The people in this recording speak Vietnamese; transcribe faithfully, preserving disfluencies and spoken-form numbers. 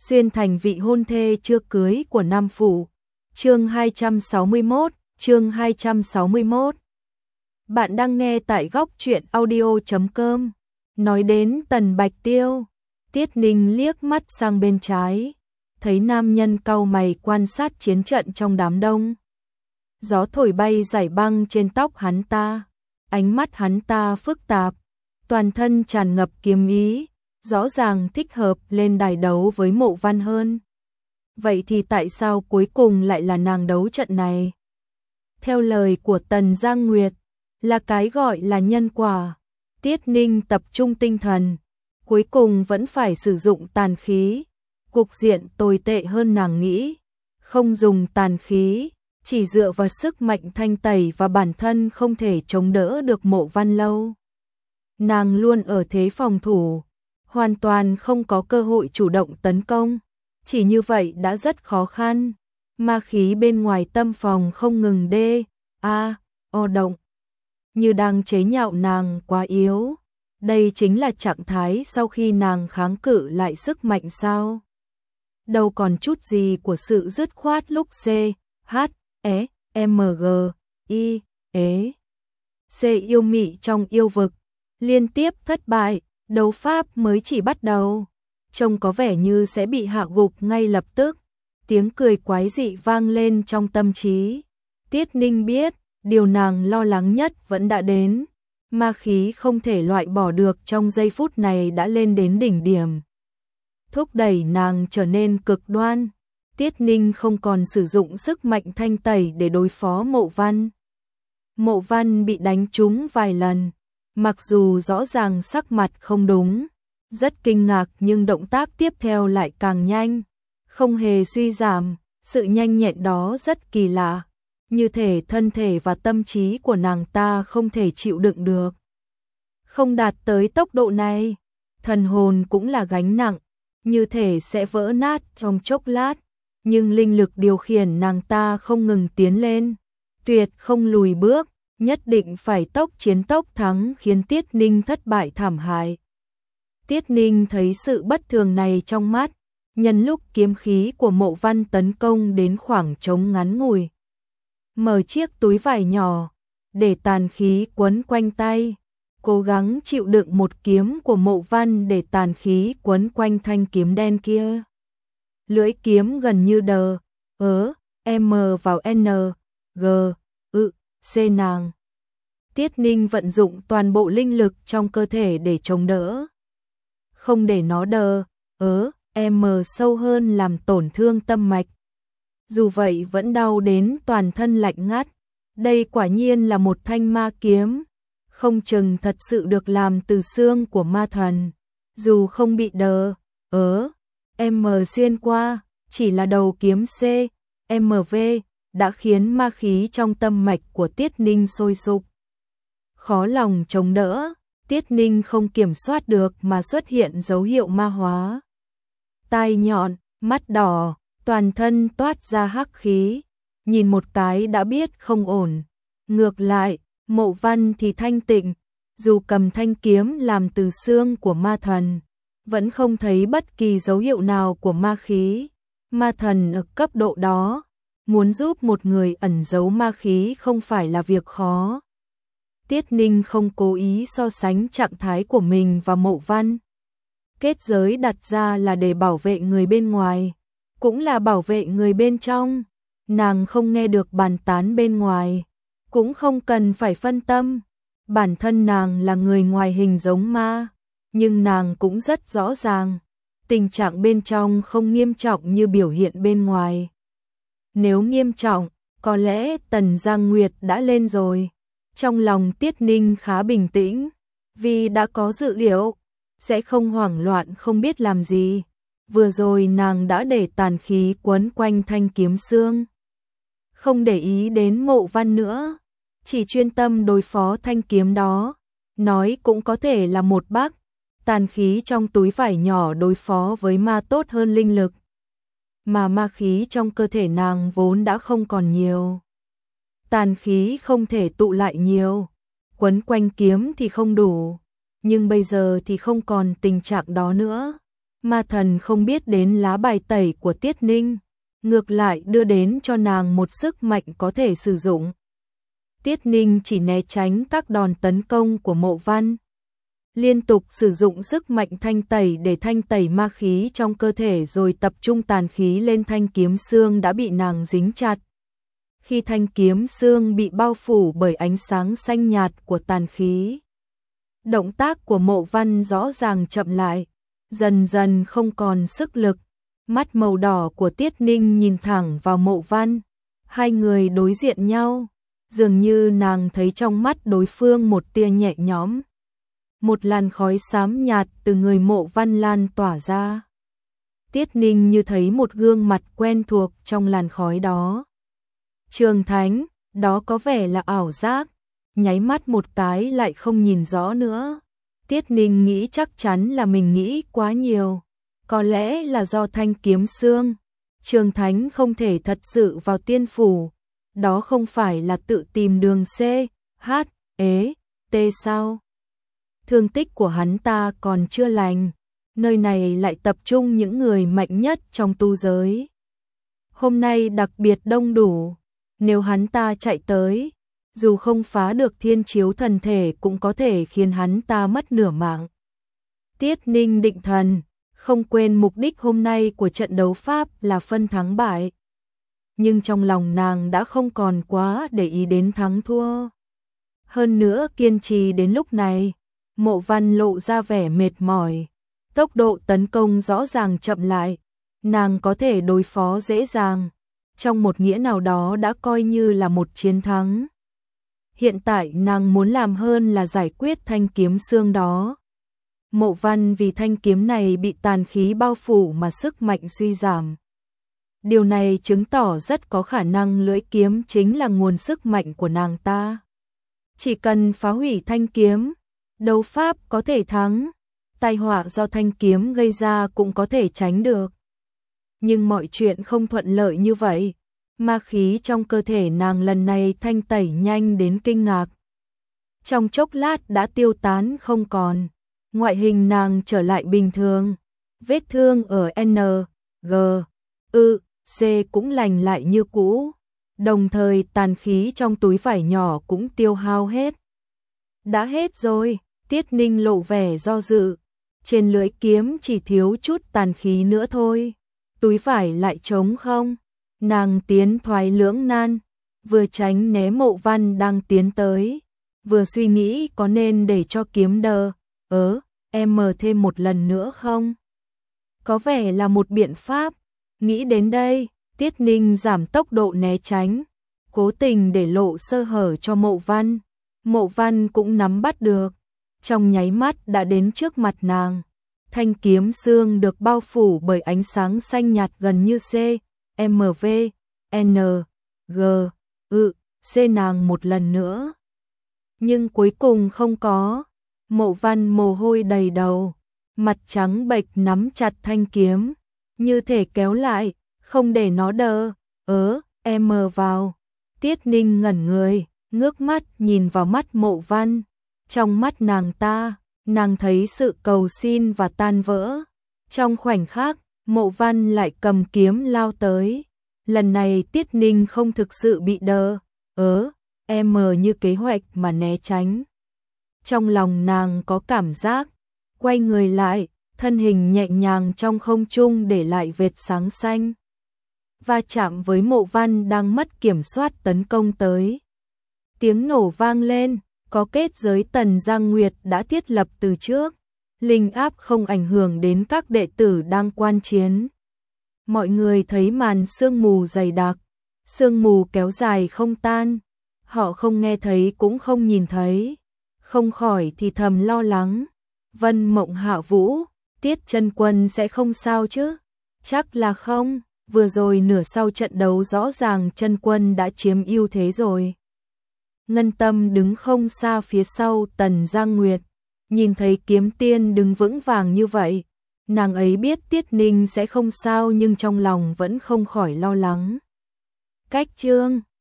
xuyên thành vị hôn thê chưa cưới của Nam Phủ. Chương hai trăm sáu mươi mốt, chương hai trăm sáu mươi mốt. Bạn đang nghe tại góc truyện audio chấm com. Nói đến Tần Bạch Tiêu, Tiết Ninh liếc mắt sang bên trái, thấy nam nhân cau mày quan sát chiến trận trong đám đông. Gió thổi bay dải băng trên tóc hắn ta, ánh mắt hắn ta phức tạp, toàn thân tràn ngập kiếm ý, rõ ràng thích hợp lên đài đấu với Mộ Văn hơn. Vậy thì tại sao cuối cùng lại là nàng đấu trận này? Theo lời của Tần Giang Nguyệt, là cái gọi là nhân quả. Tiết Ninh tập trung tinh thần, cuối cùng vẫn phải sử dụng tàn khí. Cục diện tồi tệ hơn nàng nghĩ, không dùng tàn khí, chỉ dựa vào sức mạnh thanh tẩy và bản thân không thể chống đỡ được Mộ Văn lâu. Nàng luôn ở thế phòng thủ, hoàn toàn không có cơ hội chủ động tấn công, chỉ như vậy đã rất khó khăn. Ma khí bên ngoài tâm phòng không ngừng đê, a, o động, như đang chế nhạo nàng quá yếu. Đây chính là trạng thái sau khi nàng kháng cự lại sức mạnh sao? Đâu còn chút gì của sự dứt khoát lúc C, H, E, M, G, I, E, C yêu mị trong yêu vực, liên tiếp thất bại, đấu pháp mới chỉ bắt đầu, trông có vẻ như sẽ bị hạ gục ngay lập tức. Tiếng cười quái dị vang lên trong tâm trí. Tiết Ninh biết, điều nàng lo lắng nhất vẫn đã đến. Ma khí không thể loại bỏ được trong giây phút này đã lên đến đỉnh điểm, thúc đẩy nàng trở nên cực đoan. Tiết Ninh không còn sử dụng sức mạnh thanh tẩy để đối phó Mộ Văn. Mộ Văn bị đánh trúng vài lần, mặc dù rõ ràng sắc mặt không đúng, rất kinh ngạc, nhưng động tác tiếp theo lại càng nhanh, không hề suy giảm. Sự nhanh nhẹn đó rất kỳ lạ, như thể thân thể và tâm trí của nàng ta không thể chịu đựng được. Không đạt tới tốc độ này, thần hồn cũng là gánh nặng, như thể sẽ vỡ nát trong chốc lát, nhưng linh lực điều khiển nàng ta không ngừng tiến lên, tuyệt không lùi bước, nhất định phải tốc chiến tốc thắng, khiến Tiết Ninh thất bại thảm hại. Tiết Ninh thấy sự bất thường này trong mắt, nhân lúc kiếm khí của Mộ Văn tấn công đến khoảng trống ngắn ngủi, mở chiếc túi vải nhỏ, để tàn khí quấn quanh tay, cố gắng chịu đựng một kiếm của Mộ Văn để tàn khí quấn quanh thanh kiếm đen kia. Lưỡi kiếm gần như đờ, ớ, M vào N, G, ự, C nàng. Tiết Ninh vận dụng toàn bộ linh lực trong cơ thể để chống đỡ, không để nó đờ, ớ, M sâu hơn làm tổn thương tâm mạch. Dù vậy vẫn đau đến toàn thân lạnh ngắt. Đây quả nhiên là một thanh ma kiếm, không chừng thật sự được làm từ xương của ma thần. Dù không bị đờ, ớ, M xuyên qua, chỉ là đầu kiếm C, M V, đã khiến ma khí trong tâm mạch của Tiết Ninh sôi sục. Khó lòng chống đỡ, Tiết Ninh không kiểm soát được mà xuất hiện dấu hiệu ma hóa. Tai nhọn, mắt đỏ, toàn thân toát ra hắc khí, nhìn một cái đã biết không ổn. Ngược lại, Mộ Văn thì thanh tịnh, dù cầm thanh kiếm làm từ xương của ma thần, vẫn không thấy bất kỳ dấu hiệu nào của ma khí. Ma thần ở cấp độ đó, muốn giúp một người ẩn giấu ma khí không phải là việc khó. Tiết Ninh không cố ý so sánh trạng thái của mình và Mộ Văn. Kết giới đặt ra là để bảo vệ người bên ngoài, cũng là bảo vệ người bên trong. Nàng không nghe được bàn tán bên ngoài, cũng không cần phải phân tâm. Bản thân nàng là người ngoài hình giống ma, nhưng nàng cũng rất rõ ràng, tình trạng bên trong không nghiêm trọng như biểu hiện bên ngoài. Nếu nghiêm trọng, có lẽ Tần Giang Nguyệt đã lên rồi. Trong lòng Tiết Ninh khá bình tĩnh, vì đã có dự liệu, sẽ không hoảng loạn không biết làm gì. Vừa rồi nàng đã để tàn khí quấn quanh thanh kiếm xương, không để ý đến Mộ Văn nữa, chỉ chuyên tâm đối phó thanh kiếm đó. Nói cũng có thể là một bác, tàn khí trong túi vải nhỏ đối phó với ma tốt hơn linh lực, mà ma khí trong cơ thể nàng vốn đã không còn nhiều. Tàn khí không thể tụ lại nhiều, quấn quanh kiếm thì không đủ, nhưng bây giờ thì không còn tình trạng đó nữa. Ma thần không biết đến lá bài tẩy của Tiết Ninh, ngược lại đưa đến cho nàng một sức mạnh có thể sử dụng. Tiết Ninh chỉ né tránh các đòn tấn công của Mộ Văn, liên tục sử dụng sức mạnh thanh tẩy để thanh tẩy ma khí trong cơ thể rồi tập trung tàn khí lên thanh kiếm xương đã bị nàng dính chặt. Khi thanh kiếm xương bị bao phủ bởi ánh sáng xanh nhạt của tàn khí, động tác của Mộ Văn rõ ràng chậm lại, dần dần không còn sức lực. Mắt màu đỏ của Tiết Ninh nhìn thẳng vào Mộ Văn, hai người đối diện nhau, dường như nàng thấy trong mắt đối phương một tia nhẹ nhõm. Một làn khói xám nhạt từ người Mộ Văn lan tỏa ra. Tiết Ninh như thấy một gương mặt quen thuộc trong làn khói đó. Trường Thánh, đó có vẻ là ảo giác, nháy mắt một cái lại không nhìn rõ nữa. Tiết Ninh nghĩ chắc chắn là mình nghĩ quá nhiều, có lẽ là do thanh kiếm xương. Trường Thánh không thể thật sự vào tiên phủ, đó không phải là tự tìm đường C, H, ế, T sao? Thương tích của hắn ta còn chưa lành, nơi này lại tập trung những người mạnh nhất trong tu giới. Hôm nay đặc biệt đông đủ, nếu hắn ta chạy tới, dù không phá được thiên chiếu thần thể cũng có thể khiến hắn ta mất nửa mạng. Tiết Ninh định thần, không quên mục đích hôm nay của trận đấu pháp là phân thắng bại. Nhưng trong lòng nàng đã không còn quá để ý đến thắng thua. Hơn nữa kiên trì đến lúc này, Mộ Văn lộ ra vẻ mệt mỏi, tốc độ tấn công rõ ràng chậm lại, nàng có thể đối phó dễ dàng, trong một nghĩa nào đó đã coi như là một chiến thắng. Hiện tại nàng muốn làm hơn là giải quyết thanh kiếm xương đó. Mộ Văn vì thanh kiếm này bị tàn khí bao phủ mà sức mạnh suy giảm. Điều này chứng tỏ rất có khả năng lưỡi kiếm chính là nguồn sức mạnh của nàng ta. Chỉ cần phá hủy thanh kiếm, đấu pháp có thể thắng, tai họa do thanh kiếm gây ra cũng có thể tránh được. Nhưng mọi chuyện không thuận lợi như vậy, ma khí trong cơ thể nàng lần này thanh tẩy nhanh đến kinh ngạc. Trong chốc lát đã tiêu tán không còn, ngoại hình nàng trở lại bình thường, vết thương ở N, G, Ư, C cũng lành lại như cũ, đồng thời tàn khí trong túi vải nhỏ cũng tiêu hao hết. Đã hết rồi, Tiết Ninh lộ vẻ do dự, trên lưỡi kiếm chỉ thiếu chút tàn khí nữa thôi, túi vải lại trống không. Nàng tiến thoái lưỡng nan, vừa tránh né Mộ Văn đang tiến tới, vừa suy nghĩ có nên để cho kiếm đờ, ớ, em thêm một lần nữa không? Có vẻ là một biện pháp, nghĩ đến đây, Tiết Ninh giảm tốc độ né tránh, cố tình để lộ sơ hở cho Mộ Văn. Mộ Văn cũng nắm bắt được, trong nháy mắt đã đến trước mặt nàng. Thanh kiếm xương được bao phủ bởi ánh sáng xanh nhạt gần như C, M, V, N, G, Ư, C nàng một lần nữa. Nhưng cuối cùng không có. Mộ Văn mồ hôi đầy đầu, mặt trắng bệch nắm chặt thanh kiếm, như thể kéo lại, không để nó đờ, ớ, em vào. Tiết Ninh ngẩn người, ngước mắt nhìn vào mắt Mộ Văn. Trong mắt nàng ta, nàng thấy sự cầu xin và tan vỡ. Trong khoảnh khắc, Mộ Văn lại cầm kiếm lao tới. Lần này Tiết Ninh không thực sự bị đờ, ớ, em như kế hoạch mà né tránh. Trong lòng nàng có cảm giác, quay người lại, thân hình nhẹ nhàng trong không trung để lại vệt sáng xanh. Va chạm với Mộ Văn đang mất kiểm soát tấn công tới. Tiếng nổ vang lên, có kết giới Tần Giang Nguyệt đã thiết lập từ trước. Linh áp không ảnh hưởng đến các đệ tử đang quan chiến. Mọi người thấy màn sương mù dày đặc, sương mù kéo dài không tan. Họ không nghe thấy cũng không nhìn thấy, không khỏi thì thầm lo lắng. Vân Mộng Hạ Vũ, Tiết Chân Quân sẽ không sao chứ? Chắc là không, vừa rồi nửa sau trận đấu rõ ràng Chân Quân đã chiếm ưu thế rồi. Ngân Tâm đứng không xa phía sau Tần Giang Nguyệt, nhìn thấy Kiếm Tiên đứng vững vàng như vậy, nàng ấy biết Tiết Ninh sẽ không sao nhưng trong lòng vẫn không khỏi lo lắng. Cách chương